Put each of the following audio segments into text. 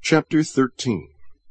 Chapter 13.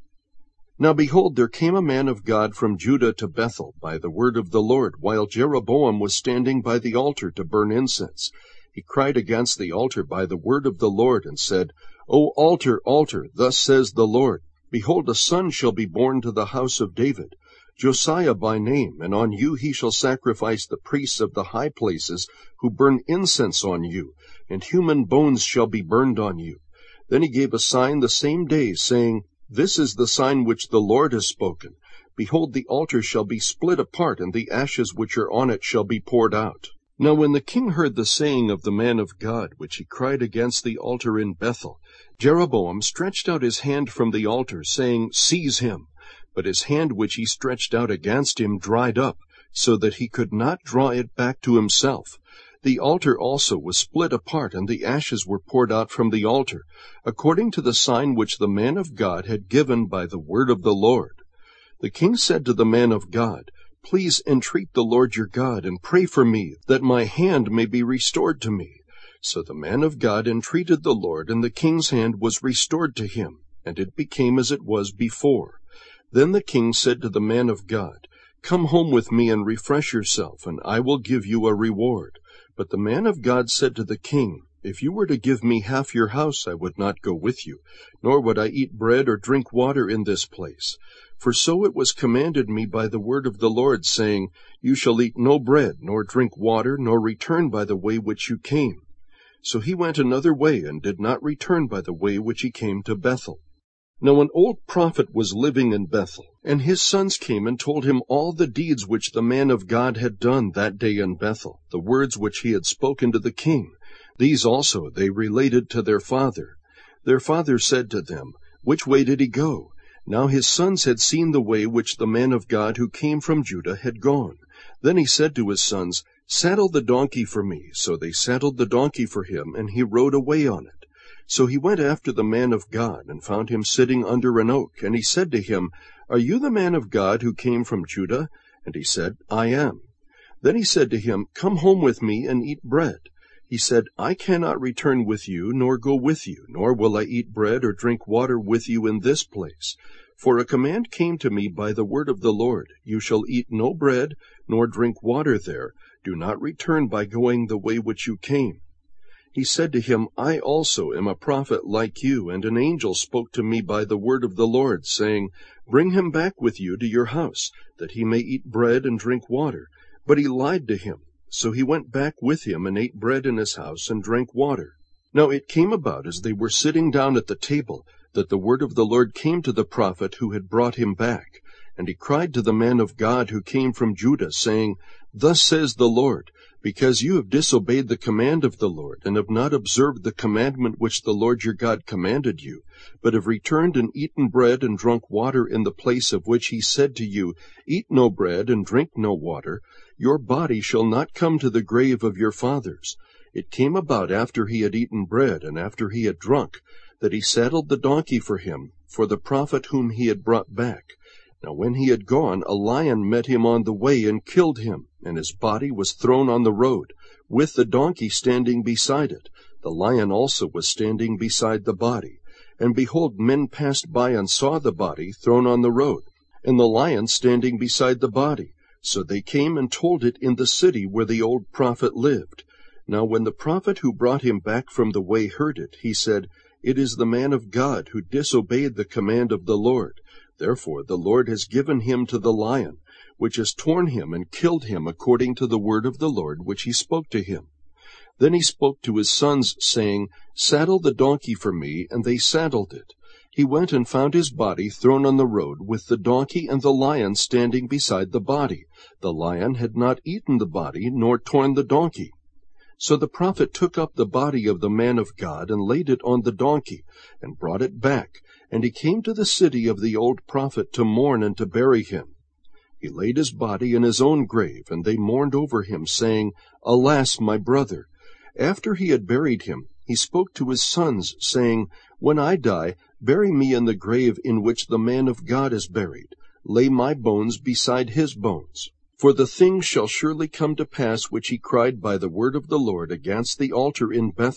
Now behold, there came a man of God from Judah to Bethel by the word of the Lord, while Jeroboam was standing by the altar to burn incense. He cried against the altar by the word of the Lord, and said, O altar, altar, thus says the Lord, behold, a son shall be born to the house of David, Josiah by name, and on you he shall sacrifice the priests of the high places, who burn incense on you, and human bones shall be burned on you. Then he gave a sign the same day, saying, This is the sign which the Lord has spoken. Behold, the altar shall be split apart, and the ashes which are on it shall be poured out. Now when the king heard the saying of the man of God, which he cried against the altar in Bethel, Jeroboam stretched out his hand from the altar, saying, Seize him. But his hand which he stretched out against him dried up, so that he could not draw it back to himself. The altar also was split apart, and the ashes were poured out from the altar, according to the sign which the man of God had given by the word of the Lord. The king said to the man of God, Please entreat the Lord your God, and pray for me, that my hand may be restored to me. So the man of God entreated the Lord, and the king's hand was restored to him, and it became as it was before. Then the king said to the man of God, Come home with me and refresh yourself, and I will give you a reward. But the man of God said to the king, If you were to give me half your house, I would not go with you, nor would I eat bread or drink water in this place. For so it was commanded me by the word of the Lord, saying, You shall eat no bread, nor drink water, nor return by the way which you came. So he went another way, and did not return by the way which he came to Bethel. Now an old prophet was living in Bethel, and his sons came and told him all the deeds which the man of God had done that day in Bethel, the words which he had spoken to the king. These also they related to their father. Their father said to them, Which way did he go? Now his sons had seen the way which the man of God who came from Judah had gone. Then he said to his sons, Saddle the donkey for me. So they saddled the donkey for him, and he rode away on it. So he went after the man of God, and found him sitting under an oak. And he said to him, Are you the man of God who came from Judah? And he said, I am. Then he said to him, Come home with me and eat bread. He said, I cannot return with you, nor go with you, nor will I eat bread or drink water with you in this place. For a command came to me by the word of the Lord, You shall eat no bread, nor drink water there. Do not return by going the way which you came. He said to him, I also am a prophet like you, and an angel spoke to me by the word of the Lord, saying, Bring him back with you to your house, that he may eat bread and drink water. But he lied to him. So he went back with him, and ate bread in his house, and drank water. Now it came about, as they were sitting down at the table, that the word of the Lord came to the prophet who had brought him back. And he cried to the man of God who came from Judah, saying, Thus says the Lord, Because you have disobeyed the command of the Lord, and have not observed the commandment which the Lord your God commanded you, but have returned and eaten bread and drunk water in the place of which he said to you, Eat no bread and drink no water, your body shall not come to the grave of your fathers. It came about after he had eaten bread, and after he had drunk, that he saddled the donkey for him, for the prophet whom he had brought back. Now when he had gone, a lion met him on the way, and killed him, and his body was thrown on the road, with the donkey standing beside it. The lion also was standing beside the body. And behold, men passed by and saw the body thrown on the road, and the lion standing beside the body. So they came and told it in the city where the old prophet lived. Now when the prophet who brought him back from the way heard it, he said, It is the man of God who disobeyed the command of the Lord. Therefore the Lord has given him to the lion, which has torn him and killed him according to the word of the Lord which he spoke to him. Then he spoke to his sons, saying, Saddle the donkey for me, and they saddled it. He went and found his body thrown on the road, with the donkey and the lion standing beside the body. The lion had not eaten the body, nor torn the donkey. So the prophet took up the body of the man of God, and laid it on the donkey, and brought it back. And he came to the city of the old prophet to mourn and to bury him. He laid his body in his own grave, and they mourned over him, saying, Alas, my brother! After he had buried him, he spoke to his sons, saying, When I die, bury me in the grave in which the man of God is buried. Lay my bones beside his bones. For the thing shall surely come to pass which he cried by the word of the Lord against the altar in Bethel,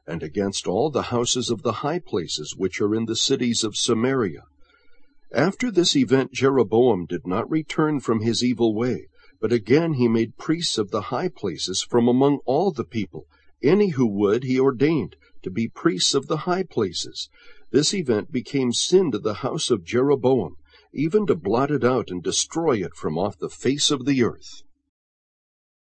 and against all the houses of the high places which are in the cities of Samaria. After this event Jeroboam did not return from his evil way, but again he made priests of the high places from among all the people. Any who would he ordained to be priests of the high places. This event became sin to the house of Jeroboam, even to blot it out and destroy it from off the face of the earth.